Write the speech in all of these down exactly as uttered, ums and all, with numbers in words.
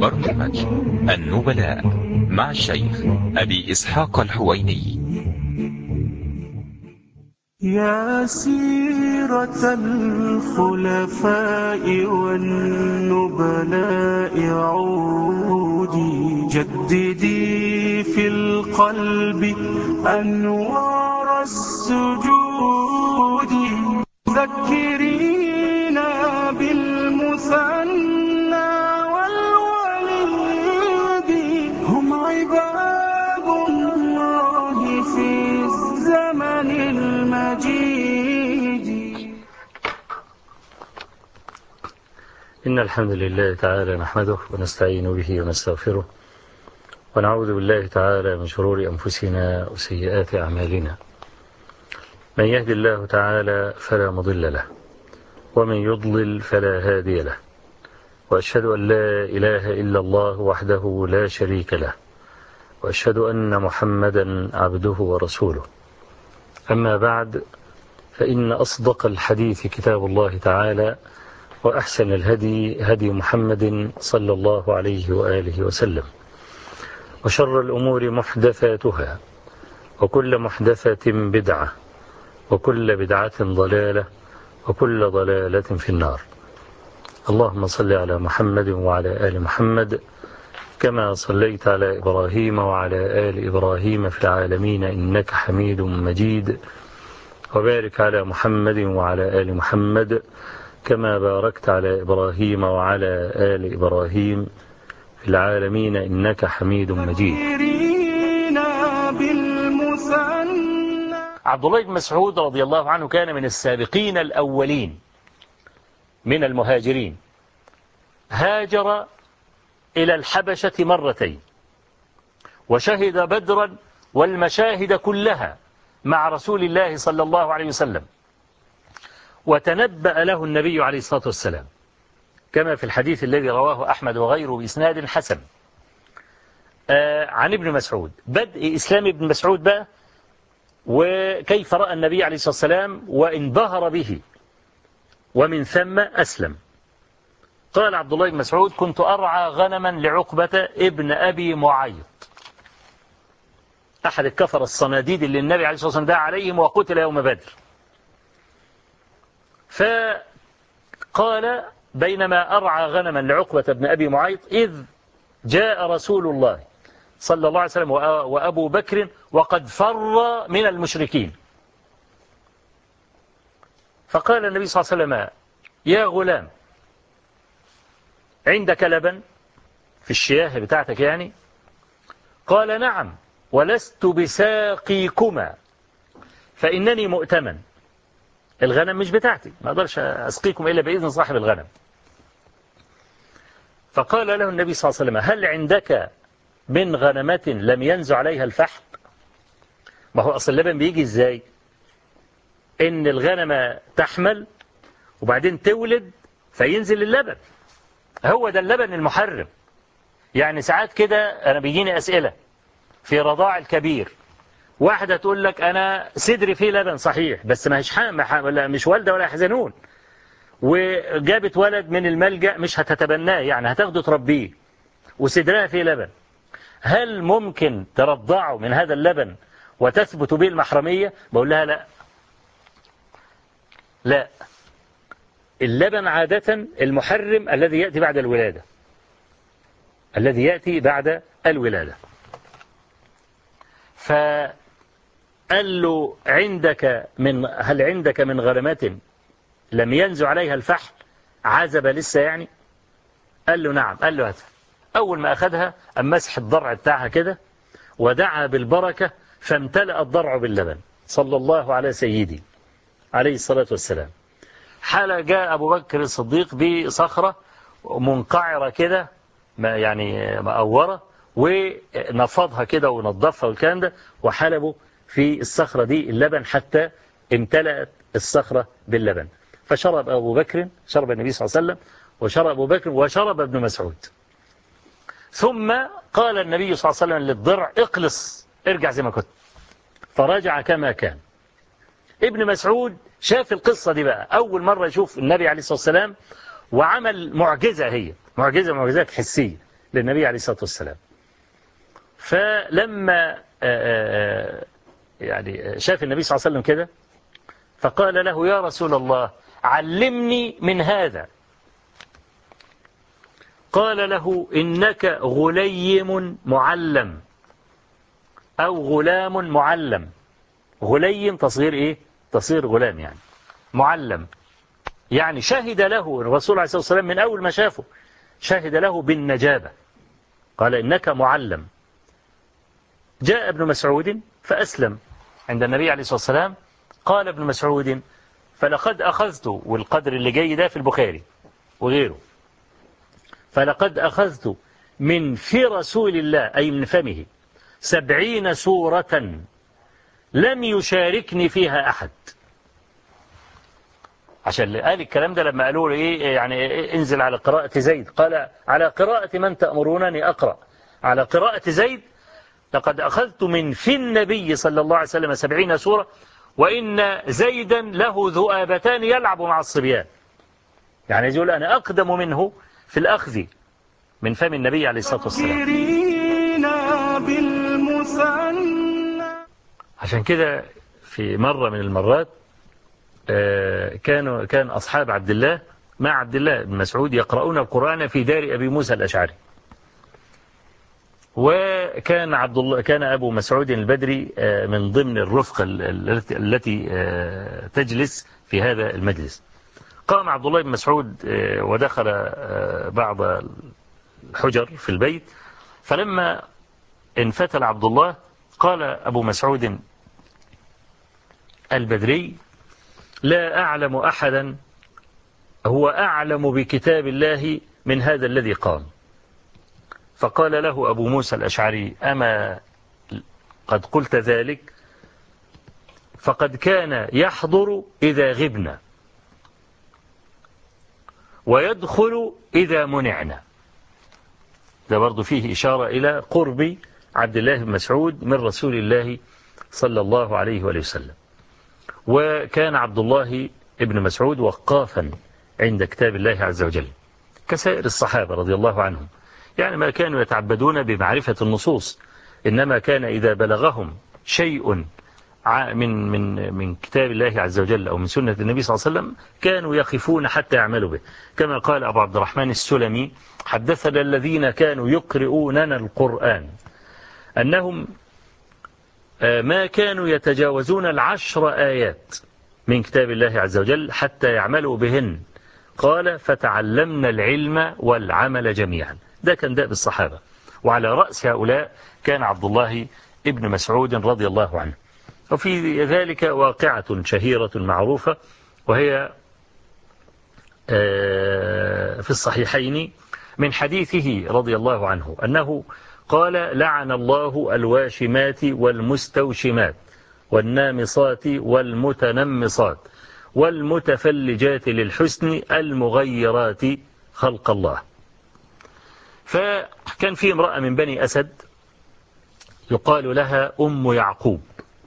برنامج النبلاء مع الشيخ أبي إسحاق الحويني. يا سيرة الخلفاء والنبلاء عودي جددي في القلب أنوار السجود، ذكرينا بالمثنى والوليد، هم عباد الله في الزمن المجيد. إن الحمد لله تعالى نحمده ونستعين به ونستغفره، ونعوذ بالله تعالى من شرور أنفسنا وسيئات أعمالنا. من يهد الله تعالى فلا مضل له، ومن يضلل فلا هادي له، وأشهد أن لا إله إلا الله وحده لا شريك له، وأشهد أن محمدا عبده ورسوله. أما بعد، فإن أصدق الحديث كتاب الله تعالى، وأحسن الهدي هدي محمد صلى الله عليه وآله وسلم، وشر الأمور محدثاتها، وكل محدثة بدعة، وكل بدعة ضلالة، وكل ضلالة في النار. اللهم صل على محمد وعلى آل محمد كما صليت على إبراهيم وعلى آل إبراهيم في العالمين إنك حميد مجيد، وبارك على محمد وعلى آل محمد كما باركت على إبراهيم وعلى آل إبراهيم في العالمين إنك حميد مجيد. عبد الله بن مسعود رضي الله عنه كان من السابقين الأولين من المهاجرين، هاجر إلى الحبشة مرتين، وشهد بدرا والمشاهد كلها مع رسول الله صلى الله عليه وسلم، وتنبأ له النبي عليه الصلاة والسلام كما في الحديث الذي رواه أحمد وغيره بإسناد حسن آه عن ابن مسعود. بدء إسلام ابن مسعود بقى، وكيف رأى النبي عليه الصلاة والسلام وانبهر به، ومن ثم أسلم. قال عبد الله بن مسعود: كنت أرعى غنما لعقبة ابن أبي معيط، أحد الكفر الصناديد اللي النبي عليه الصلاة والسلام دعا عليهم وقتل يوم بدر. فقال: بينما أرعى غنما لعقبة ابن أبي معيط إذ جاء رسول الله صلى الله عليه وسلم وأبو بكر وقد فر من المشركين. فقال النبي صلى الله عليه وسلم: يا غلام، عندك لبن في الشياه بتاعتك يعني؟ قال: نعم، ولست بساقيكما فإنني مؤتمن. الغنم مش بتاعتي، ما أقدرش أسقيكم إلا بإذن صاحب الغنم. فقال له النبي صلى الله عليه وسلم: هل عندك من غنمة لم ينزع عليها الفحل؟ ما هو أصل اللبن بيجي إزاي؟ إن الغنمة تحمل وبعدين تولد فينزل اللبن، هو ده اللبن المحرم. يعني ساعات كده أنا بيجيني أسئلة في رضاع الكبير، واحدة تقول لك أنا صدري فيه لبن صحيح، بس ما هيش حامل، مش والدة ولا حزنون، وجابت ولد من الملجأ مش هتتبناه، يعني هتاخده تربيه، وصدرها فيه لبن، هل ممكن ترضعه من هذا اللبن وتثبت به المحرمية؟ بقول لها لا لا، اللبن عادة المحرم الذي يأتي بعد الولادة، الذي يأتي بعد الولادة. فقال له: عندك من هل عندك من غنمات لم ينزع عليها الفحل، عزب لسه يعني؟ قال له: نعم. قال له: هات. أول ما أخذها أم مسح الضرع بتاعها كده ودعا بالبركة، فامتلأ الضرع باللبن صلى الله على سيدي عليه الصلاة والسلام. حال جاء أبو بكر الصديق بصخرة منقعرة كده، يعني مقورة، ونفضها كده ونظفها والكلام ده، وحلبوا في الصخرة دي اللبن حتى امتلأت الصخرة باللبن. فشرب أبو بكر، شرب النبي صلى الله عليه وسلم، وشرب أبو بكر، وشرب ابن مسعود. ثم قال النبي صلى الله عليه وسلم للضرع: اقلص، ارجع زي ما كنت. فرجع كما كان. ابن مسعود شاف القصة دي بقى أول مرة يشوف النبي عليه الصلاة والسلام، وعمل معجزة، هي معجزة معجزات حسية، للنبي عليه الصلاة والسلام. فلما يعني شاف النبي صلى الله عليه وسلم كده فقال له يا رسول الله علمني من هذا. قال له إنك غليم معلم أو غلام معلم. غليم تصغير إيه؟ تصغير غلام يعني. معلم يعني شهد له الرسول عليه الصلاة والسلام من أول ما شافه شهد له بالنجابة. قال إنك معلم. جاء ابن مسعود فأسلم عند النبي عليه الصلاة والسلام. قال ابن مسعود فلقد أخذت، والقدر اللي جاي ده في البخاري وغيره، فلقد أخذت من في رسول الله أي من فمه سبعين سورة لم يشاركني فيها أحد. عشان قال الكلام ده لما قالوا له إيه يعني إيه انزل على قراءة زيد، قال على قراءة من تأمرونني أقرأ، على قراءة زيد لقد أخذت من في النبي صلى الله عليه وسلم سبعين سورة وإن زيدا له ذؤابتان يلعب مع الصبيان. يعني يقول أنا أقدم منه في الأخذ من فم النبي عليه الصلاة والسلام. عشان كده في مرة من المرات كانوا كان أصحاب عبد الله مع عبد الله بن مسعود يقرؤون القرآن في دار أبي موسى الأشعري. وكان عبد الله كان أبو مسعود البدري من ضمن الرفقة التي تجلس في هذا المجلس. قام عبد الله بن مسعود ودخل بعض الحجر في البيت، فلما انفتل عبد الله قال أبو مسعود البدري لا أعلم أحدا هو أعلم بكتاب الله من هذا الذي قام. فقال له أبو موسى الأشعري أما قد قلت ذلك؟ فقد كان يحضر إذا غبنا ويدخل إذا منعنا. ده برضو فيه إشارة إلى قرب عبد الله بن مسعود من رسول الله صلى الله عليه وآله وسلم. وكان عبد الله ابن مسعود وقافا عند كتاب الله عز وجل كسائر الصحابة رضي الله عنهم، يعني ما كانوا يتعبدون بمعرفة النصوص، إنما كان إذا بلغهم شيء من من من كتاب الله عز وجل أو من سنة النبي صلى الله عليه وسلم كانوا يقفون حتى يعملوا به. كما قال أبو عبد الرحمن السلمي حدثنا الذين كانوا يقرؤوننا القرآن أنهم ما كانوا يتجاوزون العشر آيات من كتاب الله عز وجل حتى يعملوا بهن. قال فتعلمنا العلم والعمل جميعا. ده كان دأب الصحابة، وعلى رأس هؤلاء كان عبد الله ابن مسعود رضي الله عنه. وفي ذلك واقعة شهيرة معروفة، وهي في الصحيحين من حديثه رضي الله عنه أنه قال لعن الله الواشمات والمستوشمات والنامصات والمتنمصات والمتفلجات للحسن المغيرات خلق الله. فكان في امرأة من بني أسد يقال لها أم يعقوب.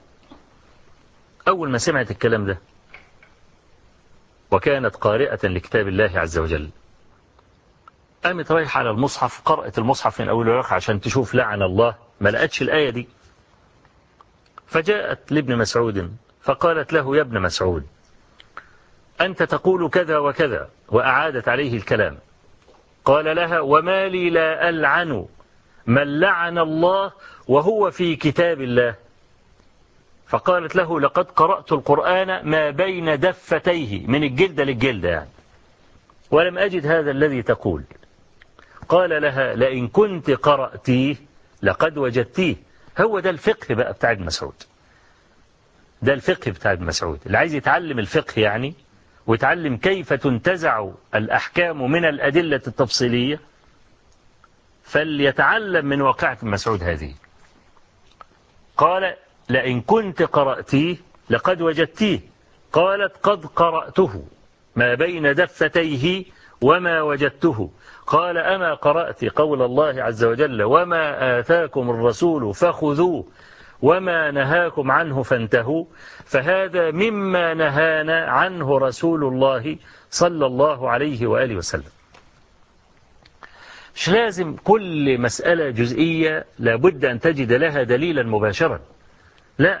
أول ما سمعت الكلام ده وكانت قارئة لكتاب الله عز وجل قامت رايحة على المصحف، قرأت المصحف من أول ورقة عشان تشوف لعن الله، ما لقتش الآية دي. فجاءت لابن مسعود فقالت له يا ابن مسعود أنت تقول كذا وكذا، وأعادت عليه الكلام. قال لها وما لي لا ألعن من لعن الله وهو في كتاب الله. فقالت له لقد قرأت القرآن ما بين دفتيه، من الجلد للجلد يعني، ولم أجد هذا الذي تقول. قال لها لئن كنت قرأتيه لقد وجدتيه. هو ده الفقه بقى بتاع ابن مسعود، ده الفقه بتاع ابن مسعود. اللي عايز يتعلم الفقه يعني ويتعلم كيف تنتزع الأحكام من الأدلة التفصيلية فليتعلم من واقعة ابن مسعود هذه. قال لئن كنت قرأتيه لقد وجدتيه. قالت قد قرأته ما بين دفتيه وما وجدته. قال أما قرأت قول الله عز وجل وما آتاكم الرسول فخذوه وما نهاكم عنه فانتهوا، فهذا مما نهانا عنه رسول الله صلى الله عليه وآله وسلم. مش لازم كل مسألة جزئية لابد أن تجد لها دليلا مباشرا، لا.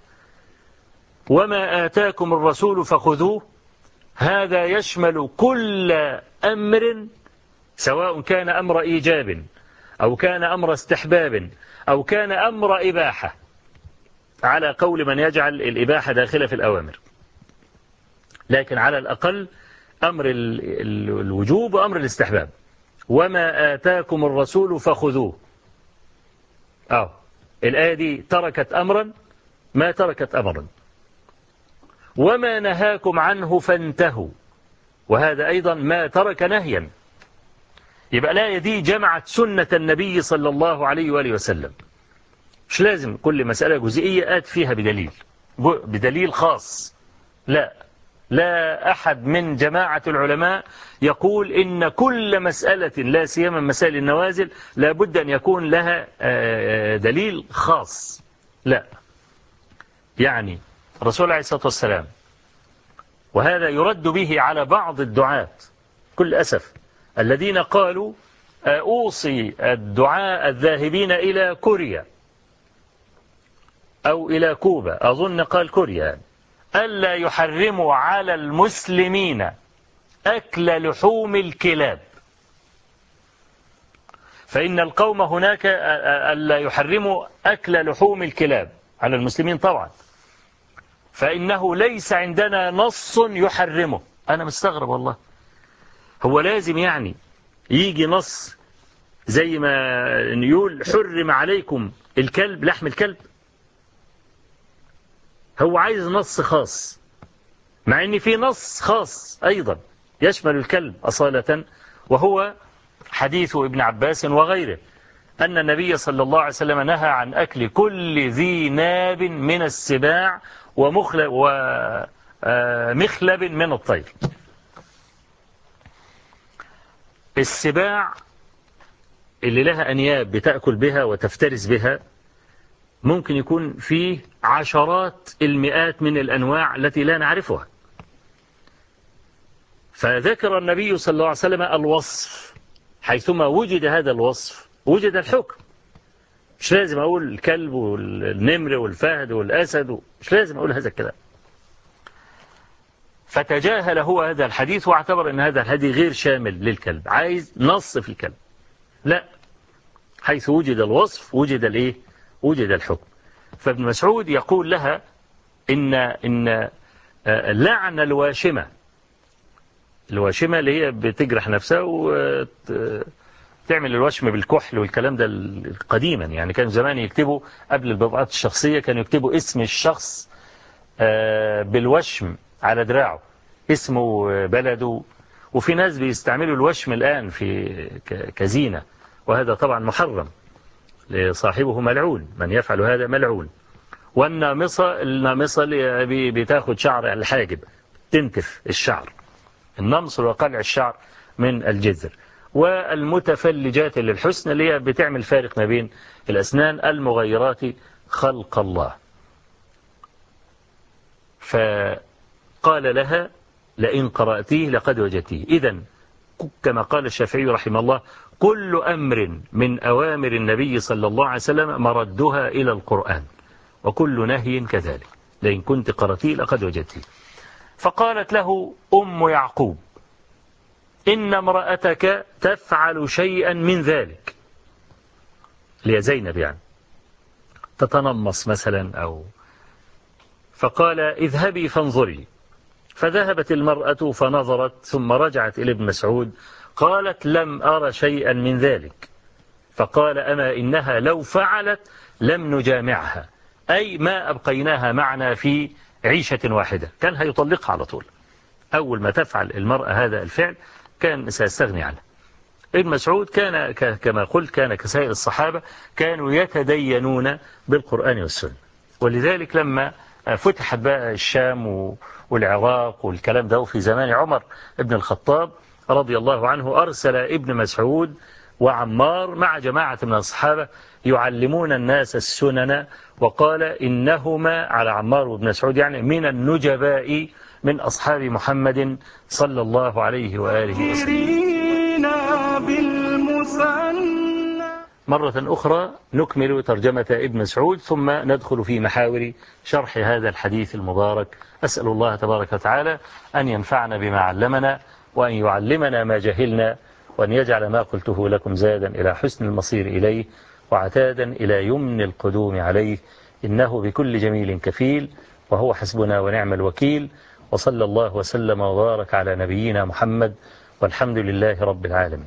وما آتاكم الرسول فخذوه، هذا يشمل كل أمر، سواء كان أمر إيجاب أو كان أمر استحباب أو كان أمر إباحة، على قول من يجعل الإباحة داخلة في الأوامر، لكن على الأقل أمر الوجوب وأمر الاستحباب. وما آتاكم الرسول فخذوه، أو الآية دي تركت أمرا ما تركت أمرا. وما نهاكم عنه فانتهوا، وهذا أيضا ما ترك نهيا. يبقى الآية دي جمعت سنة النبي صلى الله عليه وآله وسلم. مش لازم كل مسألة جزئية آت فيها بدليل بدليل خاص، لا. لا أحد من جماعة العلماء يقول إن كل مسألة، لا سيما مسائل النوازل، لا بد أن يكون لها دليل خاص، لا. يعني الرسول عليه الصلاة والسلام، وهذا يرد به على بعض الدعاة كل أسف، الذين قالوا أوصي الدعاء الذاهبين إلى كوريا أو إلى كوبا، أظن قال كوريا، ألا يحرموا على المسلمين أكل لحوم الكلاب، فإن القوم هناك ألا يحرموا أكل لحوم الكلاب على المسلمين طبعا، فإنه ليس عندنا نص يحرمه. أنا مستغرب والله، هو لازم يعني يجي نص زي ما يقول حرم عليكم الكلب، لحم الكلب؟ هو عايز نص خاص، مع ان في نص خاص ايضا يشمل الكلب اصالة، وهو حديث ابن عباس وغيره ان النبي صلى الله عليه وسلم نهى عن اكل كل ذي ناب من السباع ومخلب ومخلب من الطير. السباع اللي لها انياب بتأكل بها وتفترس بها ممكن يكون فيه عشرات المئات من الأنواع التي لا نعرفها، فذكر النبي صلى الله عليه وسلم الوصف، حيثما وجد هذا الوصف وجد الحكم. مش لازم أقول الكلب والنمر والفهد والأسد، مش لازم أقول هذا الكلام. فتجاهل هو هذا الحديث واعتبر أن هذا الحديث غير شامل للكلب، عايز نص في الكلب، لا. حيث وجد الوصف وجد الإيه؟ وجد الحكم. فابن مسعود يقول لها إن إن لعن الواشمة، الواشمة اللي هي بتجرح نفسها وتعمل الوشم بالكحل والكلام ده قديما، يعني كانوا زمان يكتبوا قبل البطاقات الشخصية كانوا يكتبوا اسم الشخص بالوشم على دراعه، اسمه، بلده. وفي ناس بيستعملوا الوشم الآن في كزينة، وهذا طبعا محرم، صاحبه ملعون، من يفعل هذا ملعون. والنامصة، النامصة اللي بتاخد شعر الحاجب، تنتف الشعر، النمص وقلع الشعر من الجذر. والمتفلجات للحسن اللي هي بتعمل فارق ما بين الأسنان، المغيرات خلق الله. فقال لها لئن قرأتيه لقد وجدتيه. إذن كما قال الشافعي رحمه الله كل أمر من أوامر النبي صلى الله عليه وسلم مردها إلى القرآن، وكل نهي كذلك، لئن كنت قرأتيه لقد وجدتيه. فقالت له أم يعقوب إن امرأتك تفعل شيئا من ذلك، ليا زينب يعني، تتنمص مثلا أو. فقال اذهبي فانظري. فذهبت المرأة فنظرت ثم رجعت إلى ابن مسعود قالت لم أرى شيئا من ذلك. فقال أما إنها لو فعلت لم نجامعها، أي ما أبقيناها معنا في عيشة واحدة، كان هيطلقها على طول. أول ما تفعل المرأة هذا الفعل كان سيستغني عنه. ابن مسعود كان كما قلت كان كسائر الصحابة، كانوا يتدينون بالقرآن والسنة، ولذلك لما فتحت بقى الشام والعراق والكلام ده في زمان عمر ابن الخطاب رضي الله عنه، أرسل ابن مسعود وعمار مع جماعة من الصحابة يعلمون الناس السنن، وقال إنهما على عمار وابن مسعود يعني من النجباء من أصحاب محمد صلى الله عليه وآله وسلم. فأنا مرة أخرى نكمل ترجمة ابن مسعود ثم ندخل في محاور شرح هذا الحديث المبارك. أسأل الله تبارك وتعالى أن ينفعنا بما علمنا وأن يعلمنا ما جهلنا وأن يجعل ما قلته لكم زادا إلى حسن المصير إليه وعتادا إلى يمن القدوم عليه، إنه بكل جميل كفيل وهو حسبنا ونعم الوكيل. وصلى الله وسلم وبارك على نبينا محمد والحمد لله رب العالمين.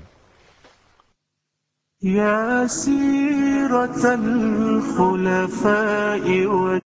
يا سيرة الخلفاء